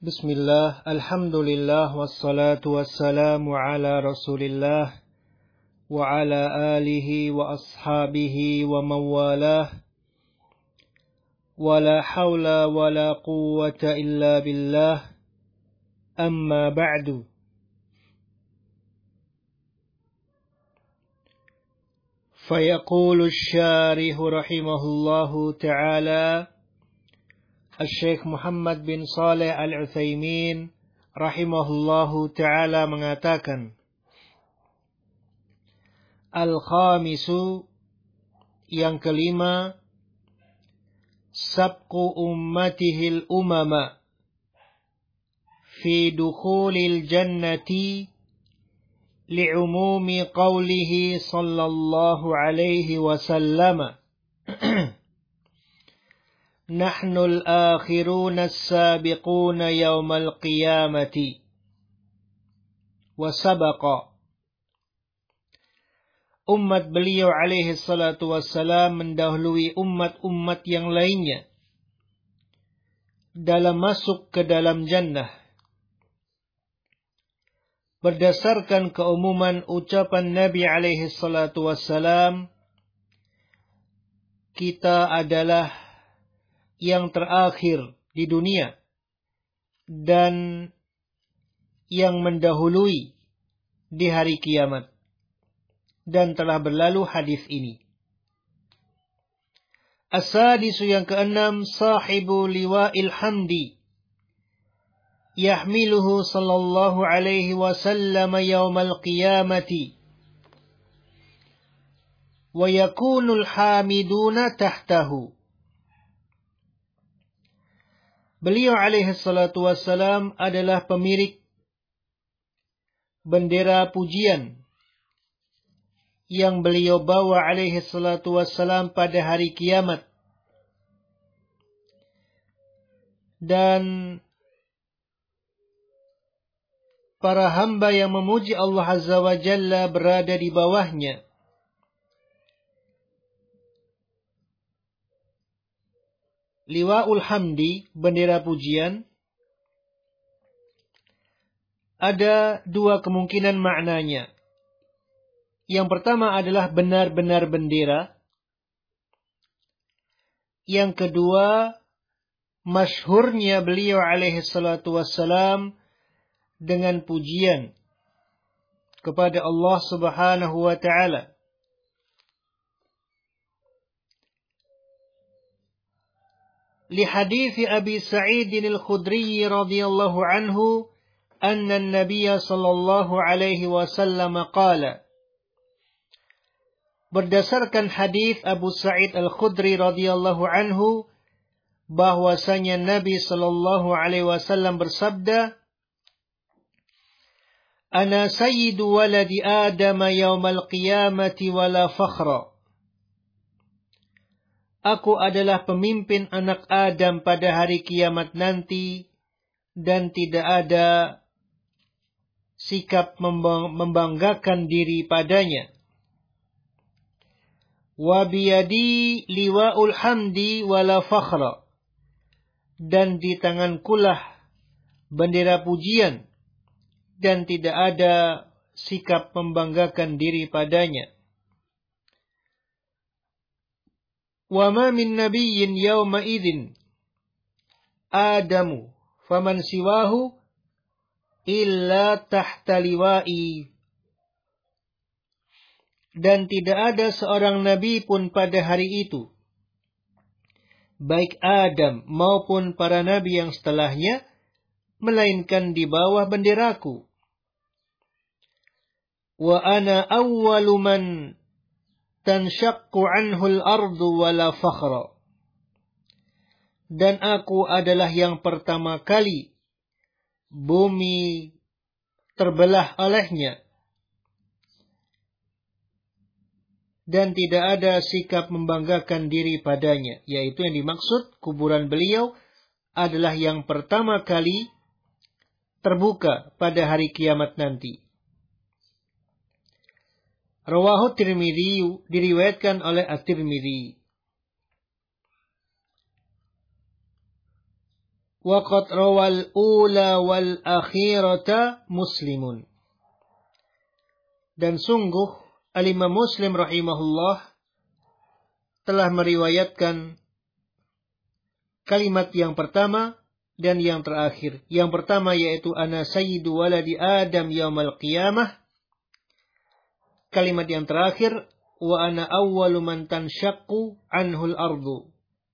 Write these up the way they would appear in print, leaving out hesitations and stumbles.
Bismillah, alhamdulillah, wassalatu wassalamu ala rasulillah, wa ala alihi wa ashabihi wa mawalah, wa la hawla wa la quwwata illa billah, amma ba'du. Fayaqulu syarih rahimahullahu ta'ala, Syekh Muhammad bin Saleh Al-Utsaimin rahimahullahu ta'ala mengatakan, Al-khamisu, yang kelima, sabqu ummatihil umama fi dukhulil jannati li'umumi qawlihi sallallahu alaihi wasallam. Nahnul akhiruna as-sabiquna yawmal qiyamati. Wa sabaqa. Umat beliau alaihi salatu wassalam mendahului umat-umat yang lainnya dalam masuk ke dalam jannah. Berdasarkan keumuman ucapan Nabi alaihi salatu wassalam, kita adalah yang terakhir di dunia dan yang mendahului di hari kiamat, dan telah berlalu hadis ini. As-sadisu, yang keenam, sahibu liwa'il hamdi yahmiluhu sallallahu alaihi wasallam yawmal qiyamati wa yakunul hamiduna tahtahu. Beliau alaihi salatu wassalam adalah pemilik bendera pujian yang beliau bawa alaihi salatu wassalam pada hari kiamat. Dan para hamba yang memuji Allah Azza wa Jalla berada di bawahnya. Liwa'ul hamdi, bendera pujian, ada dua kemungkinan maknanya. Yang pertama adalah benar-benar bendera. Yang kedua, masyhurnya beliau alaihi salatu wassalam dengan pujian kepada Allah subhanahu wa ta'ala. لحديث أبي سعيد الخدري رضي الله عنه أن النبي صلى الله عليه وسلم قال. Berdasarkan hadis Abu Sa'id Al-Khudri radhiyallahu anhu, bahwasanya Nabi sallallahu alaihi wasallam bersabda, Ana sayyidu waladi Adam yaumal qiyamati wala fakhra. Aku adalah pemimpin anak Adam pada hari kiamat nanti, dan tidak ada sikap membanggakan diri padanya. Wa biyadi liwa'ul hamdi wala fakhra. Dan di tangankulah bendera pujian, dan tidak ada sikap membanggakan diri padanya. Wa ma min nabiyyin yawma idzin Adamu faman siwahu illa tahta liwa'i. Dan tidak ada seorang nabi pun pada hari itu, baik Adam maupun para nabi yang setelahnya, melainkan di bawah benderaku. Wa ana awwalu man tanshaqqu anhu al-ardu wala fakhra. Dan aku adalah yang pertama kali bumi terbelah olehnya, dan tidak ada sikap membanggakan diri padanya. Yaitu yang dimaksud, kuburan beliau adalah yang pertama kali terbuka pada hari kiamat nanti. Rawahu Tirmidzi, diriwayatkan oleh At-Tirmidzi. Waqad rawal ula wal akhirata Muslimun. Dan sungguh Al-Imam Muslim rahimahullah telah meriwayatkan kalimat yang pertama dan yang terakhir. Yang pertama yaitu ana sayyidu waladi Adam yaumal qiyamah. Kalimat yang terakhir wa ana awwalu man tanshaqqu anhul ardu.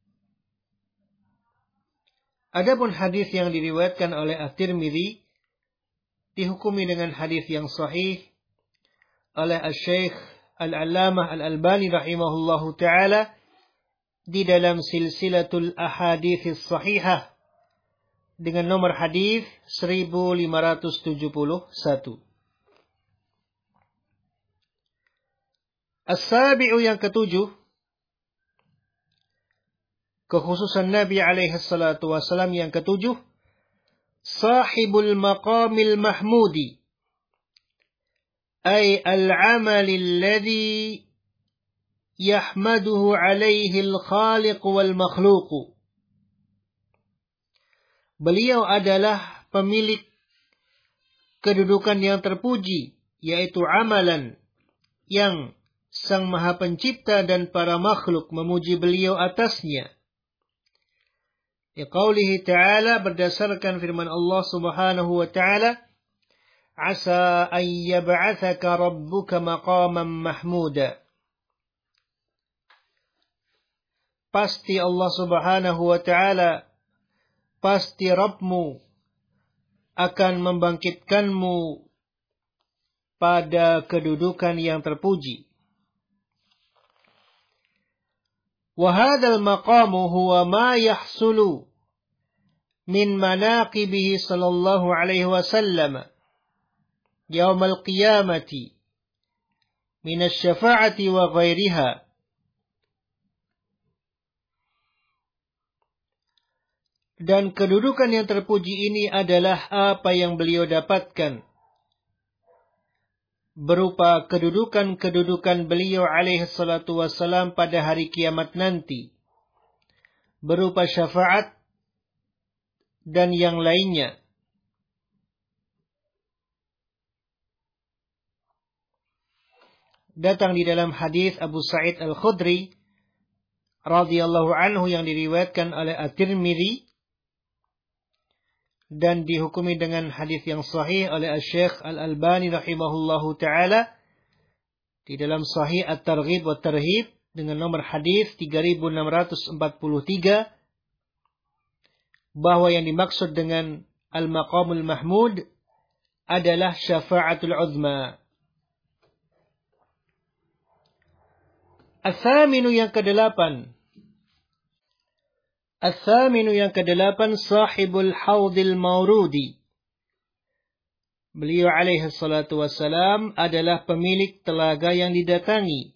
Adapun hadis yang diriwayatkan oleh At-Tirmidzi dihukumi dengan hadis yang sahih oleh Asy-Syaikh Al-Allamah Al-Albani rahimahullahu taala di dalam silsilatul ahadits sahihah dengan nomor hadis 1571. As-sabi'u yang ketujuh, kekhususan Nabi alaihi salatu wasalam yang ketujuh, sahibul maqamil mahmudi, ay al-amal alladhi yahmaduhu alaihi al-khaliq wal makhluq. Beliau adalah pemilik kedudukan yang terpuji, yaitu amalan yang Sang Maha Pencipta dan para makhluk memuji beliau atasnya. Liqaulihi ta'ala, berdasarkan firman Allah subhanahu wa ta'ala, asa an yab'athaka rabbuka maqaman mahmuda. Pasti Allah subhanahu wa ta'ala, pasti Rabbmu akan membangkitkanmu pada kedudukan yang terpuji. Wa hadzal maqamu huwa ma yahsulu min manaqibihi sallallahu alaihi wasallam yaumal qiyamati min asy-syafa'ati wa ghairiha. Dan kedudukan yang terpuji ini adalah apa yang beliau dapatkan berupa kedudukan-kedudukan beliau alaihi salatu wassalam pada hari kiamat nanti, berupa syafaat dan yang lainnya. Datang di dalam hadis Abu Sa'id Al-Khudri radhiyallahu anhu yang diriwayatkan oleh At-Tirmidzi dan dihukumi dengan hadis yang sahih oleh Asy-Syaikh Al-Albani rahimahullahu taala di dalam Sahih At-Targhib wa Tarhib dengan nomor hadis 3643, bahwa yang dimaksud dengan Al-Maqamul Mahmud adalah syafa'atul uzma. As-saminu yang kedelapan, sahibul haudil maurudi. Beliau alaihi salatu wassalam adalah pemilik telaga yang didatangi.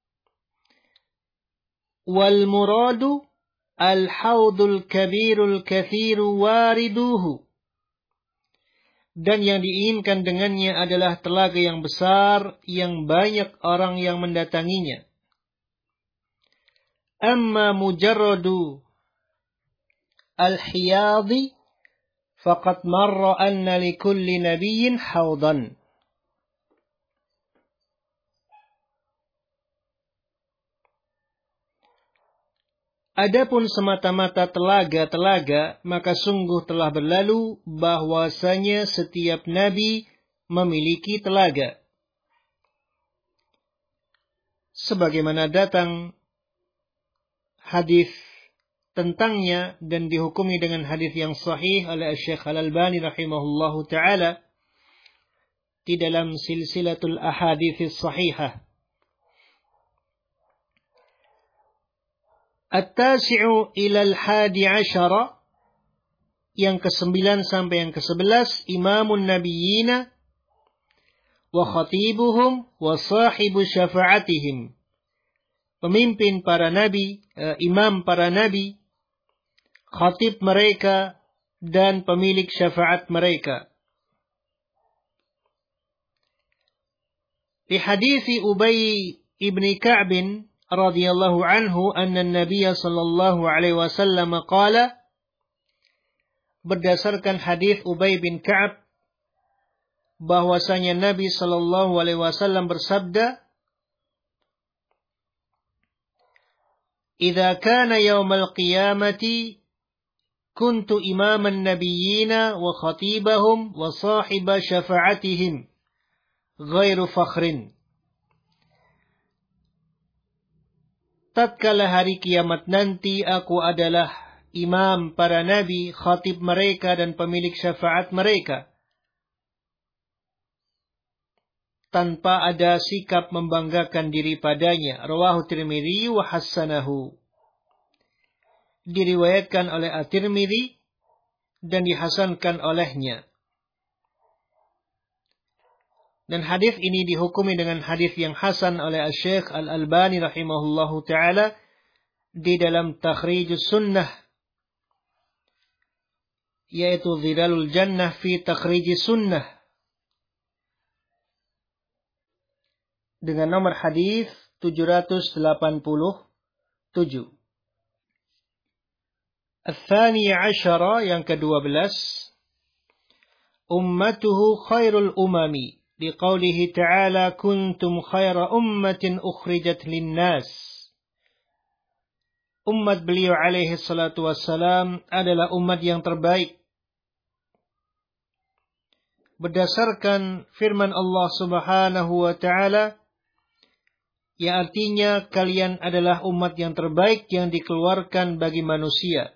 Wal muradu al-haudul kabirul kathiru wariduhu. Dan yang diinginkan dengannya adalah telaga yang besar yang banyak orang yang mendatanginya. Amma mujarradu al-hiyadi faqad marra anna likulli nabiyyin haudan. Adapun semata-mata telaga-telaga, maka sungguh telah berlalu bahwasanya setiap nabi memiliki telaga. Sebagaimana datang hadis tentangnya dan dihukumi dengan hadis yang sahih oleh Syekh Al-Albani rahimahullahu taala di dalam silsilatul ahadits sahihah. At-tasi'u ila al-11, yang ke-9 sampai yang ke-11, imamun nabiyina wa khatibuhum wa sahibu syafa'atihim. Pemimpin para nabi, imam para nabi, khatib mereka, dan pemilik syafaat mereka. Di hadis Ubay ibn Ka'b radhiyallahu anhu anna an-nabiy sallallahu alaihi wasallam qala berdasarkan hadis Ubay bin Ka'ab bahwasanya Nabi sallallahu alaihi wasallam bersabda, "Idza kana yaumal qiyamati kuntu imaman nabiyyina wa khatibahum wa sahiba syafa'atihim ghairu fakhrin." Tatkala hari kiamat nanti aku adalah imam para nabi, khatib mereka dan pemilik syafaat mereka, tanpa ada sikap membanggakan diri padanya. Rawahu Tirmidzi wa hassanahu. Diriwayatkan oleh At-Tirmidzi dan dihasankan olehnya. Dan hadis ini dihukumi dengan hadis yang hasan oleh Syekh Al-Albani rahimahullahu taala di dalam Takhrijus Sunnah, yaitu Zilalul Jannah fi Takhrijis Sunnah, dengan nomor hadis 787. Al-Thani Ashara, yang ke-12, ummatuhu khairul umami, liqaulihi ta'ala kuntum khaira ummatin ukhrijat linnas. Umat beliau alaihi salatu wassalam adalah umat yang terbaik berdasarkan firman Allah subhanahu wa ta'ala, yang artinya kalian adalah umat yang terbaik yang dikeluarkan bagi manusia.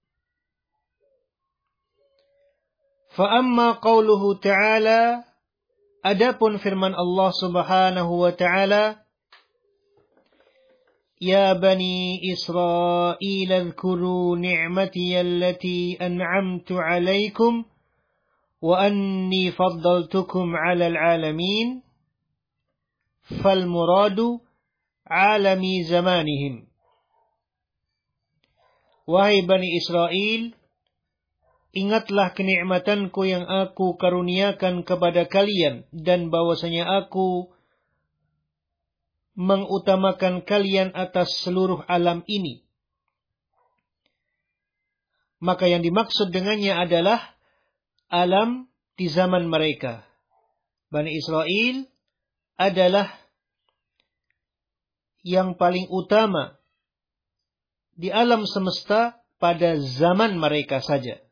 Fa amma qauluhu ta'ala, adapun firman Allah subhanahu wa ta'ala, Ya bani Israel adhkuru ni'mati allati an'amtu alaikum wa anni faddaltukum 'alal 'alamin. Fal muradu 'alami zamanihim. Wahai Bani Israel, ingatlah kenikmatanku yang aku karuniakan kepada kalian, dan bahwasanya aku mengutamakan kalian atas seluruh alam ini. Maka yang dimaksud dengannya adalah alam di zaman mereka. Bani Israel adalah yang paling utama di alam semesta pada zaman mereka saja.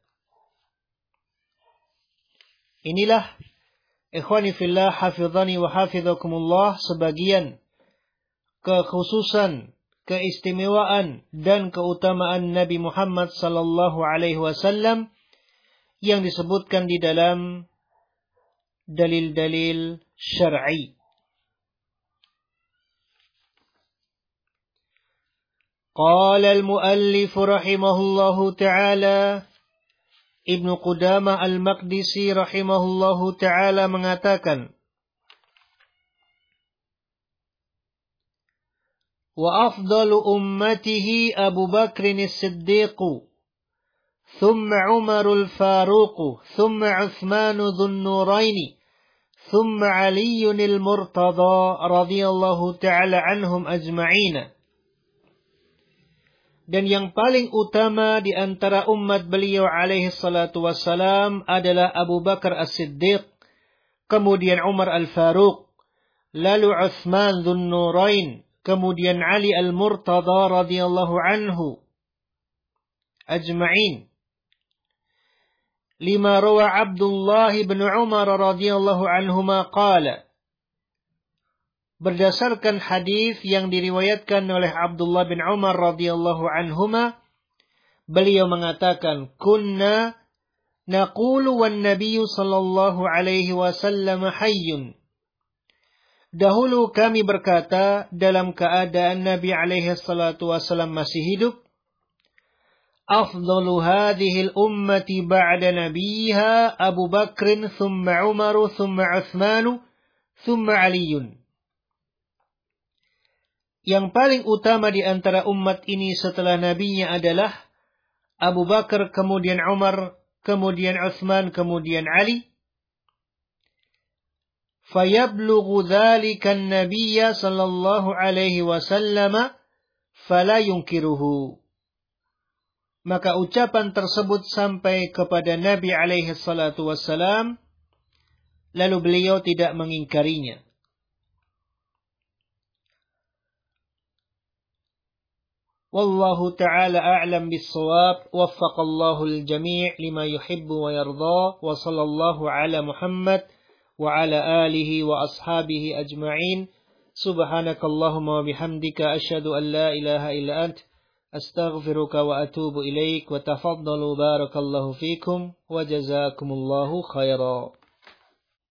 Inilah, ikhwani fillah, hafizani wa hafizakumullah, sebagian kekhususan, keistimewaan dan keutamaan Nabi Muhammad sallallahu alaihi wasallam yang disebutkan di dalam dalil-dalil syar'i. Qala al-muallif rahimahullahu ta'ala, Ibnu Qudamah Al-Maqdisi rahimahullahu ta'ala mengatakan, wa afdalu ummatihi Abu Bakrin as-Siddiq, thumma Umarul Faruq, thumma Uthmanu dhun Nuraini, thumma Aliyun al-Murtada radhiyallahu ta'ala anhum ajma'ina. Dan yang paling utama di antara umat beliau alaihi salatu wassalam adalah Abu Bakar as-Siddiq, kemudian Umar al-Faruq, lalu Uthman dhun Nurain, kemudian Ali al-Murtada radhiyallahu anhu ajma'in. Lima rawa Abdullah bin Umar radhiyallahu anhuma qala, berdasarkan hadis yang diriwayatkan oleh Abdullah bin Umar radhiyallahu anhuma, beliau mengatakan, kunna naqulu wan nabiyyu sallallahu alaihi wasallam hayyun. Dahulu kami berkata dalam keadaan Nabi alaihi salatu wasallam masih hidup, afdalu hadhil ummati ba'da nabiyha Abu Bakrin, thumma Umaru, thumma Uthmanu, thumma Aliyun. Yang paling utama di antara umat ini setelah nabinya adalah Abu Bakar, kemudian Umar, kemudian Uthman, kemudian Ali. Fayablughu dhalika an-nabiyya sallallahu alaihi wasallam fala yunkiruhu. maka ucapan tersebut sampai kepada Nabi alaihi salatu wassalam, lalu beliau tidak mengingkarinya. Wallahu ta'ala a'lam bis-shawab, waffaqallahu al-jami' lima yuhibbu wa yarda, wa sallallahu ala Muhammad wa ala alihi wa ashabihi ajma'in. Subhanakallahumma wa bihamdika asyhadu an la ilaha illa ant, astaghfiruka wa atubu ilaik, wa tafaddalu barakallahu fikum wa jazakumullahu khairan.